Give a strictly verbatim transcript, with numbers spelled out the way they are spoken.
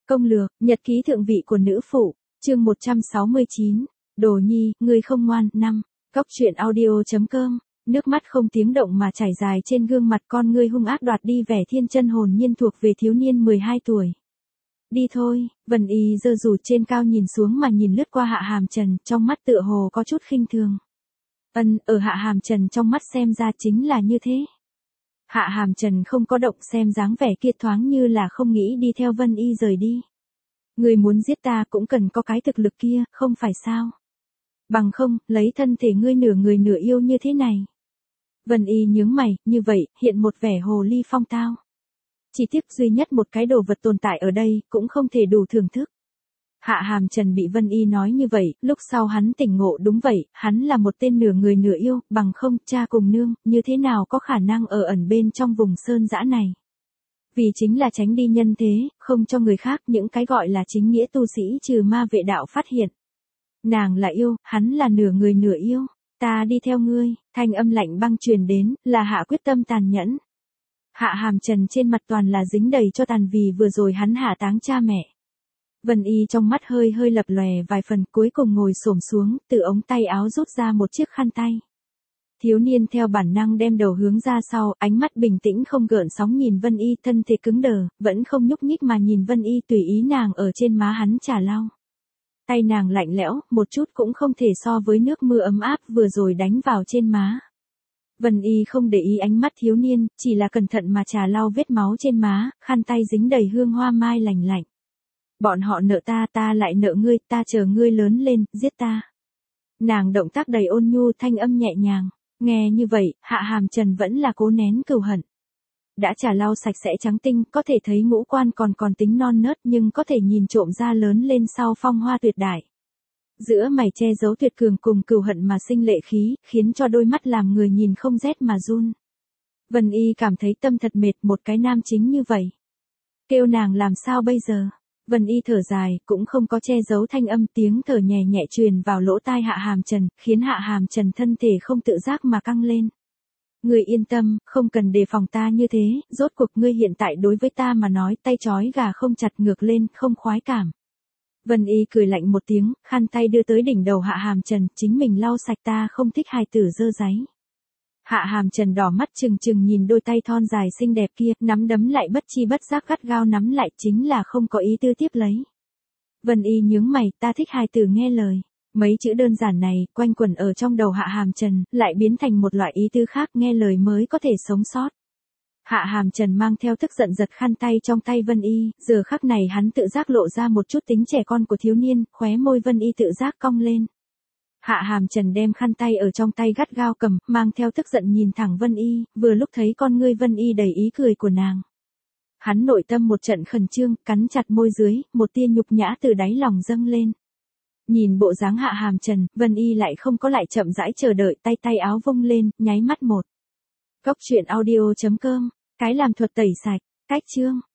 Công lược, nhật ký thượng vị của nữ phụ, chương một trăm sáu mươi chín, Đồ Nhi, ngươi không ngoan, năm, Cóc truyện audio.com, nước mắt không tiếng động mà chảy dài trên gương mặt con ngươi hung ác đoạt đi vẻ thiên chân hồn nhiên thuộc về thiếu niên mười hai tuổi. Đi thôi, Vân Y giơ dù trên cao nhìn xuống mà nhìn lướt qua Hạ Hàm Trần, trong mắt tựa hồ có chút khinh thường. Ân, ở Hạ Hàm Trần trong mắt xem ra chính là như thế. Hạ Hàm Trần không có động, xem dáng vẻ kia thoáng như là không nghĩ đi theo Vân Y rời đi. Người muốn giết ta cũng cần có cái thực lực kia, không phải sao? Bằng không, lấy thân thể ngươi nửa người nửa yêu như thế này. Vân Y nhướng mày, như vậy, hiện một vẻ hồ ly phong tao. Chỉ tiếc duy nhất một cái đồ vật tồn tại ở đây, cũng không thể đủ thưởng thức. Hạ Hàm Trần bị Vân Y nói như vậy, lúc sau hắn tỉnh ngộ, đúng vậy, hắn là một tên nửa người nửa yêu, bằng không, cha cùng nương, như thế nào có khả năng ở ẩn bên trong vùng sơn dã này. Vì chính là tránh đi nhân thế, không cho người khác những cái gọi là chính nghĩa tu sĩ trừ ma vệ đạo phát hiện. Nàng là yêu, hắn là nửa người nửa yêu, ta đi theo ngươi, thanh âm lạnh băng truyền đến, là Hạ quyết tâm tàn nhẫn. Hạ Hàm Trần trên mặt toàn là dính đầy cho tàn vì vừa rồi hắn hạ táng cha mẹ. Vân Y trong mắt hơi hơi lập lòe vài phần, cuối cùng ngồi xổm xuống, từ ống tay áo rút ra một chiếc khăn tay. Thiếu niên theo bản năng đem đầu hướng ra sau, ánh mắt bình tĩnh không gợn sóng nhìn Vân Y, thân thể cứng đờ, vẫn không nhúc nhích mà nhìn Vân Y, tùy ý nàng ở trên má hắn chà lau. Tay nàng lạnh lẽo, một chút cũng không thể so với nước mưa ấm áp vừa rồi đánh vào trên má. Vân Y không để ý ánh mắt thiếu niên, chỉ là cẩn thận mà chà lau vết máu trên má, khăn tay dính đầy hương hoa mai lành lạnh. Bọn họ nợ ta, ta lại nợ ngươi, ta chờ ngươi lớn lên, giết ta. Nàng động tác đầy ôn nhu, thanh âm nhẹ nhàng. Nghe như vậy, Hạ Hàm Trần vẫn là cố nén cừu hận. Đã chà lau sạch sẽ trắng tinh, có thể thấy ngũ quan còn còn tính non nớt nhưng có thể nhìn trộm ra lớn lên sau phong hoa tuyệt đại. Giữa mày che giấu tuyệt cường cùng cừu hận mà sinh lệ khí, khiến cho đôi mắt làm người nhìn không rét mà run. Vân Y cảm thấy tâm thật mệt, một cái nam chính như vậy. Kêu nàng làm sao bây giờ? Vân Y thở dài, cũng không có che giấu thanh âm, tiếng thở nhẹ nhẹ truyền vào lỗ tai Hạ Hàm Trần, khiến Hạ Hàm Trần thân thể không tự giác mà căng lên. Ngươi yên tâm, không cần đề phòng ta như thế, rốt cuộc ngươi hiện tại đối với ta mà nói tay trói gà không chặt ngược lên, không khoái cảm. Vân Y cười lạnh một tiếng, khăn tay đưa tới đỉnh đầu Hạ Hàm Trần, chính mình lau sạch, ta không thích hài tử dơ dáy. Hạ Hàm Trần đỏ mắt trừng trừng nhìn đôi tay thon dài xinh đẹp kia, nắm đấm lại bất chi bất giác gắt gao nắm lại, chính là không có ý tư tiếp lấy. Vân Y nhướng mày, ta thích hài tử nghe lời. Mấy chữ đơn giản này, quanh quẩn ở trong đầu Hạ Hàm Trần, lại biến thành một loại ý tư khác, nghe lời mới có thể sống sót. Hạ Hàm Trần mang theo tức giận giật khăn tay trong tay Vân Y, giờ khắc này hắn tự giác lộ ra một chút tính trẻ con của thiếu niên, khóe môi Vân Y tự giác cong lên. Hạ Hàm Trần đem khăn tay ở trong tay gắt gao cầm, mang theo tức giận nhìn thẳng Vân Y, vừa lúc thấy con ngươi Vân Y đầy ý cười của nàng. Hắn nội tâm một trận khẩn trương, cắn chặt môi dưới, một tia nhục nhã từ đáy lòng dâng lên. Nhìn bộ dáng Hạ Hàm Trần, Vân Y lại không có lại chậm rãi chờ đợi, tay tay áo vung lên, nháy mắt một. Cóc truyện audio.com, cái làm thuật tẩy sạch, cách chương.